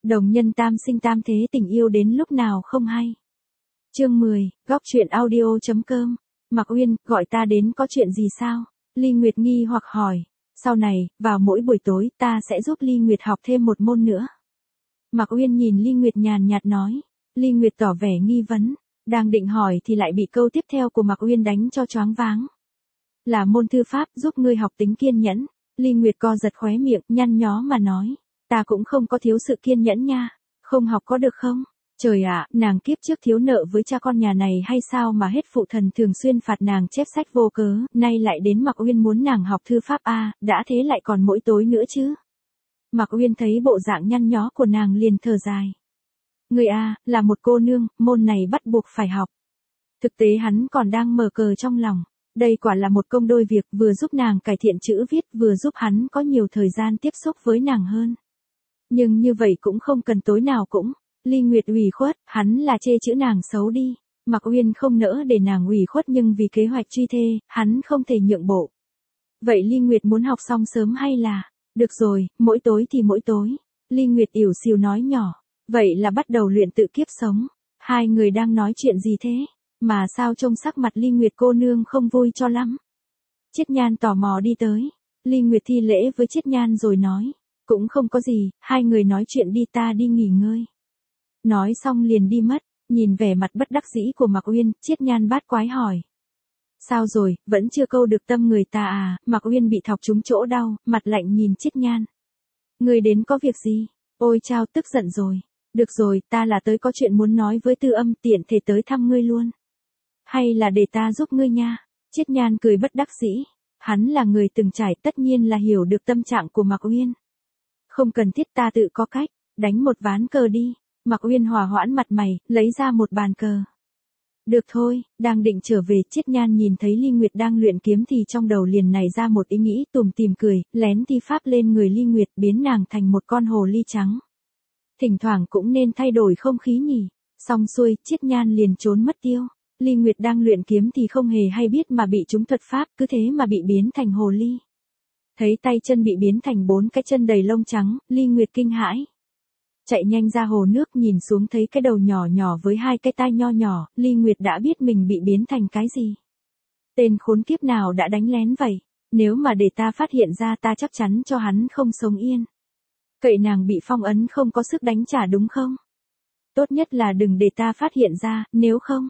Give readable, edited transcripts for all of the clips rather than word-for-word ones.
Đồng nhân tam sinh tam thế tình yêu đến lúc nào không hay. Chương 10, góc truyện audio.com. Mạc Uyên, gọi ta đến có chuyện gì sao? Ly Nguyệt nghi hoặc hỏi. Sau này, vào mỗi buổi tối ta sẽ giúp Ly Nguyệt học thêm một môn nữa. Mạc Uyên nhìn Ly Nguyệt nhàn nhạt nói. Ly Nguyệt tỏ vẻ nghi vấn. Đang định hỏi thì lại bị câu tiếp theo của Mạc Uyên đánh cho choáng váng. Là môn thư pháp giúp ngươi học tính kiên nhẫn. Ly Nguyệt co giật khóe miệng, nhăn nhó mà nói. Ta cũng không có thiếu sự kiên nhẫn nha. Không học có được không? Trời ạ, nàng kiếp trước thiếu nợ với cha con nhà này hay sao mà hết phụ thần thường xuyên phạt nàng chép sách vô cớ, nay lại đến Mạc Uyên muốn nàng học thư pháp a, đã thế lại còn mỗi tối nữa chứ. Mạc Uyên thấy bộ dạng nhăn nhó của nàng liền thở dài. Người a, là một cô nương, môn này bắt buộc phải học. Thực tế hắn còn đang mờ cờ trong lòng. Đây quả là một công đôi việc, vừa giúp nàng cải thiện chữ viết, vừa giúp hắn có nhiều thời gian tiếp xúc với nàng hơn. Nhưng như vậy cũng không cần tối nào cũng. Ly Nguyệt ủy khuất, hắn là chê chữ nàng xấu đi. Mạc Uyên không nỡ để nàng ủy khuất nhưng vì kế hoạch truy thê, hắn không thể nhượng bộ. Vậy Ly Nguyệt muốn học xong sớm hay là? Được rồi, mỗi tối thì mỗi tối. Ly Nguyệt ỉu xìu nói nhỏ. Vậy là bắt đầu luyện tự kiếp sống. Hai người đang nói chuyện gì thế? Mà sao trông sắc mặt Ly Nguyệt cô nương không vui cho lắm? Chiết Nhan tò mò đi tới. Ly Nguyệt thi lễ với Chiết Nhan rồi nói. Cũng không có gì, hai người nói chuyện đi, ta đi nghỉ ngơi. Nói xong liền đi mất, nhìn vẻ mặt bất đắc dĩ của Mạc Uyên, Chiết Nhan bát quái hỏi. Sao rồi, vẫn chưa câu được tâm người ta à? Mạc Uyên bị thọc trúng chỗ đau, mặt lạnh nhìn Chiết Nhan. Người đến có việc gì? Ôi chao, tức giận rồi. Được rồi, ta là tới có chuyện muốn nói với Tư Âm, tiện thể tới thăm ngươi luôn. Hay là để ta giúp ngươi nha? Chiết Nhan cười bất đắc dĩ. Hắn là người từng trải, tất nhiên là hiểu được tâm trạng của Mạc Uyên. Không cần thiết, ta tự có cách, đánh một ván cờ đi. Mạc Uyên hòa hoãn mặt mày, lấy ra một bàn cờ. Được thôi, đang định trở về, Chiết Nhan nhìn thấy Ly Nguyệt đang luyện kiếm thì trong đầu liền nảy ra một ý nghĩ, tủm tỉm cười, lén thi pháp lên người Ly Nguyệt, biến nàng thành một con hồ ly trắng. Thỉnh thoảng cũng nên thay đổi không khí nhỉ. Xong xuôi, Chiết Nhan liền trốn mất tiêu. Ly Nguyệt đang luyện kiếm thì không hề hay biết mà bị trúng thuật pháp, cứ thế mà bị biến thành hồ ly. Thấy tay chân bị biến thành 4 cái chân đầy lông trắng, Ly Nguyệt kinh hãi. Chạy nhanh ra hồ nước nhìn xuống thấy cái đầu nhỏ nhỏ với 2 cái tai nho nhỏ, Ly Nguyệt đã biết mình bị biến thành cái gì. Tên khốn kiếp nào đã đánh lén vậy? Nếu mà để ta phát hiện ra ta chắc chắn cho hắn không sống yên. Cậy nàng bị phong ấn không có sức đánh trả đúng không? Tốt nhất là đừng để ta phát hiện ra, nếu không.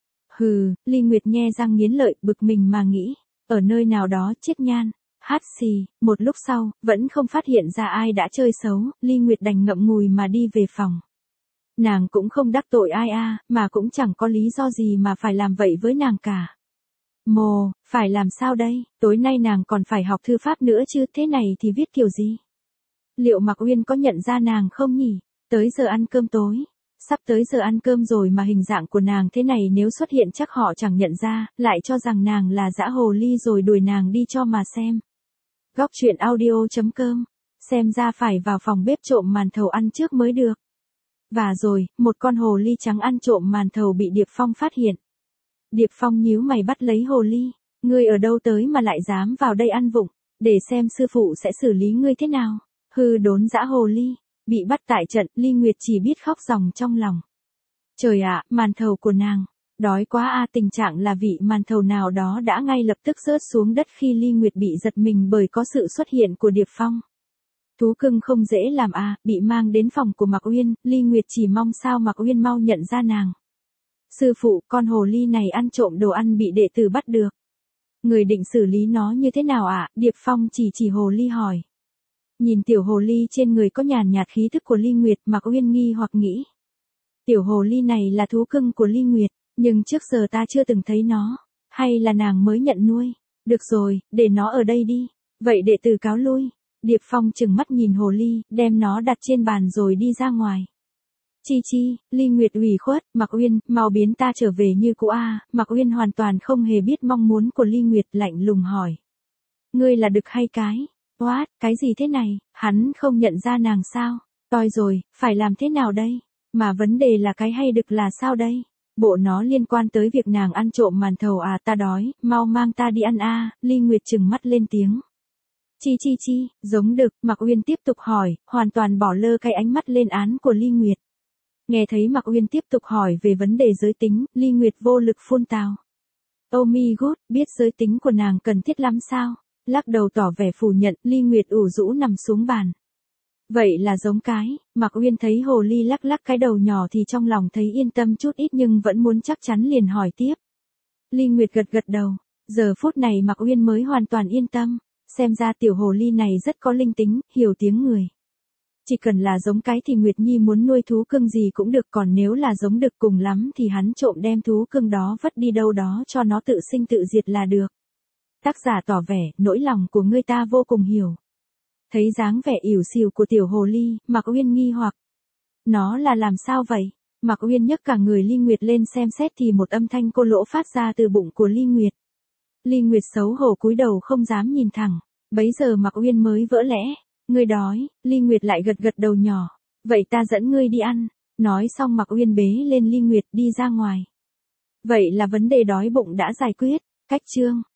Hừ, Ly Nguyệt nhe răng nghiến lợi, bực mình mà nghĩ. Ở nơi nào đó, Chiết Nhan. Hát xì, một lúc sau, vẫn không phát hiện ra ai đã chơi xấu, Ly Nguyệt đành ngậm ngùi mà đi về phòng. Nàng cũng không đắc tội ai mà cũng chẳng có lý do gì mà phải làm vậy với nàng cả. Phải làm sao đây, tối nay nàng còn phải học thư pháp nữa chứ, thế này thì viết kiểu gì? Liệu Mạc Uyên có nhận ra nàng không nhỉ? Tới giờ ăn cơm tối. Sắp tới giờ ăn cơm rồi mà hình dạng của nàng thế này nếu xuất hiện chắc họ chẳng nhận ra, lại cho rằng nàng là dã hồ ly rồi đuổi nàng đi cho mà xem. Góc truyện audio.com. Xem ra phải vào phòng bếp trộm màn thầu ăn trước mới được. Và rồi, một con hồ ly trắng ăn trộm màn thầu bị Điệp Phong phát hiện. Điệp Phong nhíu mày bắt lấy hồ ly. Ngươi ở đâu tới mà lại dám vào đây ăn vụng, để xem sư phụ sẽ xử lý ngươi thế nào. Hư đốn dã hồ ly. Bị bắt tại trận, Ly Nguyệt chỉ biết khóc ròng trong lòng. Trời ạ, màn thầu của nàng. Đói quá tình trạng là vị màn thầu nào đó đã ngay lập tức rớt xuống đất khi Ly Nguyệt bị giật mình bởi có sự xuất hiện của Điệp Phong. Thú cưng không dễ làm bị mang đến phòng của Mạc Uyên, Ly Nguyệt chỉ mong sao Mạc Uyên mau nhận ra nàng. Sư phụ, con hồ ly này ăn trộm đồ ăn bị đệ tử bắt được. Người định xử lý nó như thế nào Điệp Phong chỉ hồ ly hỏi. Nhìn tiểu hồ ly trên người có nhàn nhạt khí thức của Ly Nguyệt, Mạc Uyên nghi hoặc nghĩ. Tiểu hồ ly này là thú cưng của Ly Nguyệt. Nhưng trước giờ ta chưa từng thấy nó. Hay là nàng mới nhận nuôi? Được rồi, để nó ở đây đi. Vậy đệ tử cáo lui. Điệp Phong trừng mắt nhìn hồ ly, đem nó đặt trên bàn rồi đi ra ngoài. Chi, Ly Nguyệt ủy khuất, Mạc Uyên, mau biến ta trở về như cũ Mạc Uyên hoàn toàn không hề biết mong muốn của Ly Nguyệt, lạnh lùng hỏi. Ngươi là đực hay cái? What, cái gì thế này? Hắn không nhận ra nàng sao? Toi rồi, phải làm thế nào đây? Mà vấn đề là cái hay đực là sao đây? Bộ nó liên quan tới việc nàng ăn trộm màn thầu ta đói, mau mang ta đi ăn Ly Nguyệt trừng mắt lên tiếng. Chi, giống đực, Mạc Uyên tiếp tục hỏi, hoàn toàn bỏ lơ cái ánh mắt lên án của Ly Nguyệt. Nghe thấy Mạc Uyên tiếp tục hỏi về vấn đề giới tính, Ly Nguyệt vô lực phun tào. Oh my god, biết giới tính của nàng cần thiết lắm sao? Lắc đầu tỏ vẻ phủ nhận, Ly Nguyệt ủ rũ nằm xuống bàn. Vậy là giống cái, Mạc Uyên thấy hồ ly lắc lắc cái đầu nhỏ thì trong lòng thấy yên tâm chút ít nhưng vẫn muốn chắc chắn liền hỏi tiếp. Ly Nguyệt gật đầu, giờ phút này Mạc Uyên mới hoàn toàn yên tâm, xem ra tiểu hồ ly này rất có linh tính, hiểu tiếng người. Chỉ cần là giống cái thì Nguyệt Nhi muốn nuôi thú cưng gì cũng được, còn nếu là giống đực cùng lắm thì hắn trộm đem thú cưng đó vất đi đâu đó cho nó tự sinh tự diệt là được. Tác giả tỏ vẻ, nỗi lòng của ngươi ta vô cùng hiểu. Thấy dáng vẻ ỉu xìu của tiểu hồ ly, Mạc Uyên nghi hoặc. Nó là làm sao vậy? Mạc Uyên nhấc cả người Ly Nguyệt lên xem xét thì một âm thanh cô lỗ phát ra từ bụng của Ly Nguyệt. Ly Nguyệt xấu hổ cúi đầu không dám nhìn thẳng, bấy giờ Mạc Uyên mới vỡ lẽ. Ngươi đói, Ly Nguyệt lại gật đầu nhỏ. Vậy ta dẫn ngươi đi ăn. Nói xong Mạc Uyên bế lên Ly Nguyệt đi ra ngoài. Vậy là vấn đề đói bụng đã giải quyết. Cách chương